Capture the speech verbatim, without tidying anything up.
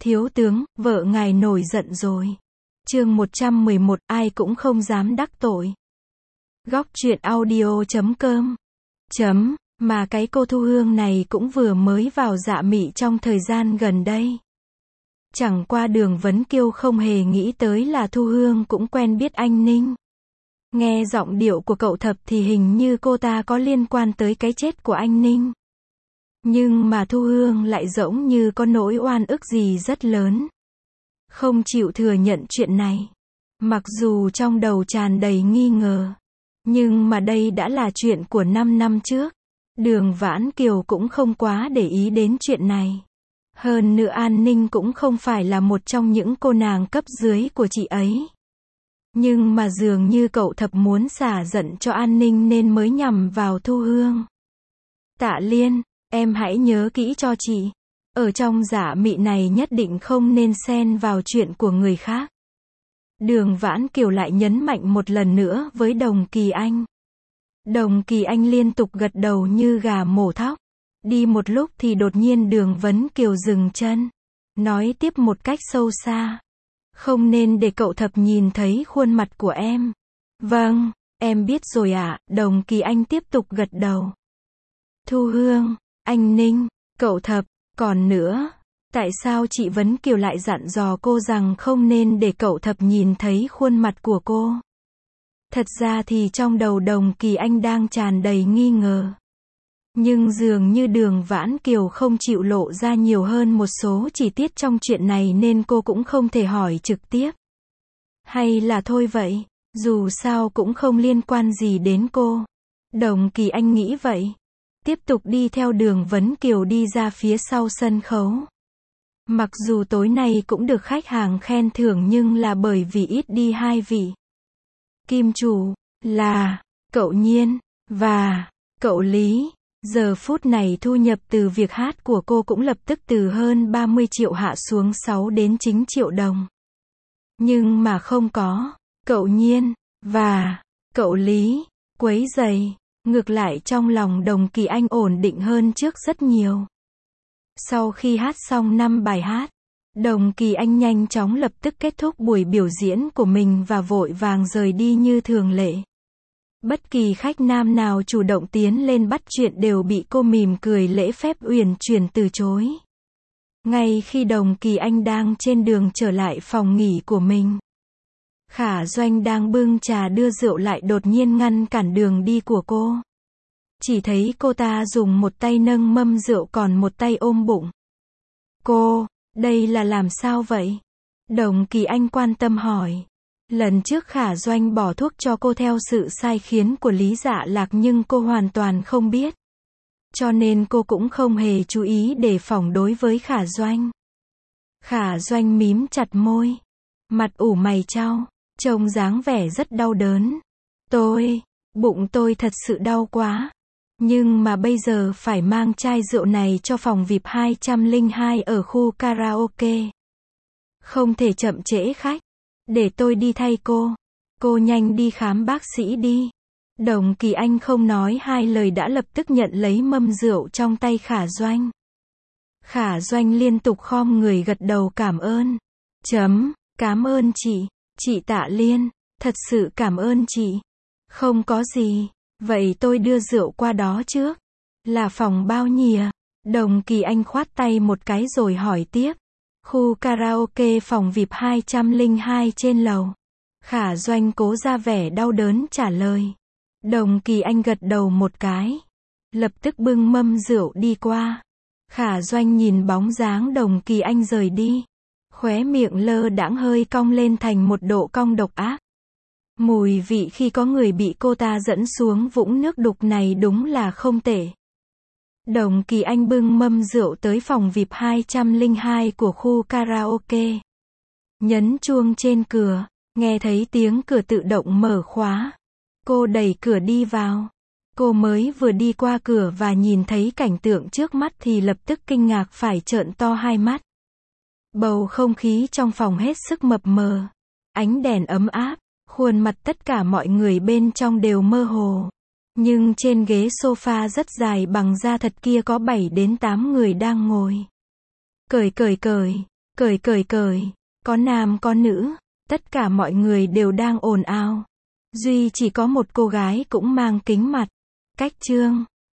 Thiếu tướng, vợ ngài nổi giận rồi. Chương một trăm mười một, ai cũng không dám đắc tội. Góc truyện audio chấm com. Chấm, mà cái cô Thu Hương này cũng vừa mới vào Dạ Mị trong thời gian gần đây. Chẳng qua Đường Vấn Kiêu không hề nghĩ tới là Thu Hương cũng quen biết anh Ninh. Nghe giọng điệu của cậu Thập thì hình như cô ta có liên quan tới cái chết của anh Ninh. Nhưng mà Thu Hương lại giống như có nỗi oan ức gì rất lớn. Không chịu thừa nhận chuyện này. Mặc dù trong đầu tràn đầy nghi ngờ. Nhưng mà đây đã là chuyện của năm năm trước. Đường Vãn Kiều cũng không quá để ý đến chuyện này. Hơn nữa An Ninh cũng không phải là một trong những cô nàng cấp dưới của chị ấy. Nhưng mà dường như cậu Thập muốn xả giận cho An Ninh nên mới nhằm vào Thu Hương. Tạ Liên, em hãy nhớ kỹ cho chị. Ở trong Dạ Mị này nhất định không nên xen vào chuyện của người khác. Đường Vãn Kiều lại nhấn mạnh một lần nữa với Đồng Kỳ Anh. Đồng Kỳ Anh liên tục gật đầu như gà mổ thóc. Đi một lúc thì đột nhiên Đường Vấn Kiều dừng chân. Nói tiếp một cách sâu xa. Không nên để cậu Thập nhìn thấy khuôn mặt của em. Vâng, em biết rồi ạ, Đồng Kỳ Anh tiếp tục gật đầu. Thu Hương, anh Ninh, cậu Thập, còn nữa, tại sao chị Vấn Kiều lại dặn dò cô rằng không nên để cậu Thập nhìn thấy khuôn mặt của cô? Thật ra thì trong đầu Đồng Kỳ Anh đang tràn đầy nghi ngờ. Nhưng dường như Đường Vãn Kiều không chịu lộ ra nhiều hơn một số chi tiết trong chuyện này nên cô cũng không thể hỏi trực tiếp. Hay là thôi vậy, dù sao cũng không liên quan gì đến cô. Đồng Kỳ Anh nghĩ vậy. Tiếp tục đi theo Đường Vấn Kiều đi ra phía sau sân khấu. Mặc dù tối nay cũng được khách hàng khen thưởng nhưng là bởi vì ít đi hai vị. Kim chủ, là, cậu Nhiên, và, cậu Lý. Giờ phút này thu nhập từ việc hát của cô cũng lập tức từ hơn ba mươi triệu hạ xuống sáu đến chín triệu đồng. Nhưng mà không có, cậu Nhiên, và, cậu Lý, quấy rầy. Ngược lại trong lòng Đồng Kỳ Anh ổn định hơn trước rất nhiều. Sau khi hát xong năm bài hát, Đồng Kỳ Anh nhanh chóng lập tức kết thúc buổi biểu diễn của mình và vội vàng rời đi như thường lệ. Bất kỳ khách nam nào chủ động tiến lên bắt chuyện đều bị cô mỉm cười lễ phép uyển chuyển từ chối. Ngay khi Đồng Kỳ Anh đang trên đường trở lại phòng nghỉ của mình, Khả Doanh đang bưng trà đưa rượu lại đột nhiên ngăn cản đường đi của cô. Chỉ thấy cô ta dùng một tay nâng mâm rượu còn một tay ôm bụng. Cô, đây là làm sao vậy? Đồng Kỳ Anh quan tâm hỏi. Lần trước Khả Doanh bỏ thuốc cho cô theo sự sai khiến của Lý Dạ Lạc nhưng cô hoàn toàn không biết. Cho nên cô cũng không hề chú ý đề phòng đối với Khả Doanh. Khả Doanh mím chặt môi. Mặt ủ mày chau. Trông dáng vẻ rất đau đớn. Tôi, bụng tôi thật sự đau quá. Nhưng mà bây giờ phải mang chai rượu này cho phòng vi ai pi hai trăm lẻ hai ở khu karaoke. Không thể chậm trễ khách. Để tôi đi thay cô. Cô nhanh đi khám bác sĩ đi. Đồng Kỳ Anh không nói hai lời đã lập tức nhận lấy mâm rượu trong tay Khả Doanh. Khả Doanh liên tục khom người gật đầu cảm ơn. Chấm, cảm ơn chị. Chị Tạ Liên, thật sự cảm ơn chị. Không có gì, vậy tôi đưa rượu qua đó trước. Là phòng bao nhiêu? Đồng Kỳ Anh khoát tay một cái rồi hỏi tiếp. Khu karaoke phòng vi ai pi hai trăm lẻ hai trên lầu. Khả Doanh cố ra vẻ đau đớn trả lời. Đồng Kỳ Anh gật đầu một cái. Lập tức bưng mâm rượu đi qua. Khả Doanh nhìn bóng dáng Đồng Kỳ Anh rời đi. Khóe miệng lơ đãng hơi cong lên thành một độ cong độc ác. Mùi vị khi có người bị cô ta dẫn xuống vũng nước đục này đúng là không tệ. Đồng Kỳ Anh bưng mâm rượu tới phòng vi ai pi hai trăm lẻ hai của khu karaoke. Nhấn chuông trên cửa, nghe thấy tiếng cửa tự động mở khóa. Cô đẩy cửa đi vào. Cô mới vừa đi qua cửa và nhìn thấy cảnh tượng trước mắt thì lập tức kinh ngạc phải trợn to hai mắt. Bầu không khí trong phòng hết sức mập mờ. Ánh đèn ấm áp, khuôn mặt tất cả mọi người bên trong đều mơ hồ. Nhưng trên ghế sofa rất dài bằng da thật kia có bảy đến tám người đang ngồi. Cởi cởi cởi, Cởi cởi cởi. Có nam có nữ. Tất cả mọi người đều đang ồn ào. Duy chỉ có một cô gái cũng mang kính mặt. Cách Trương.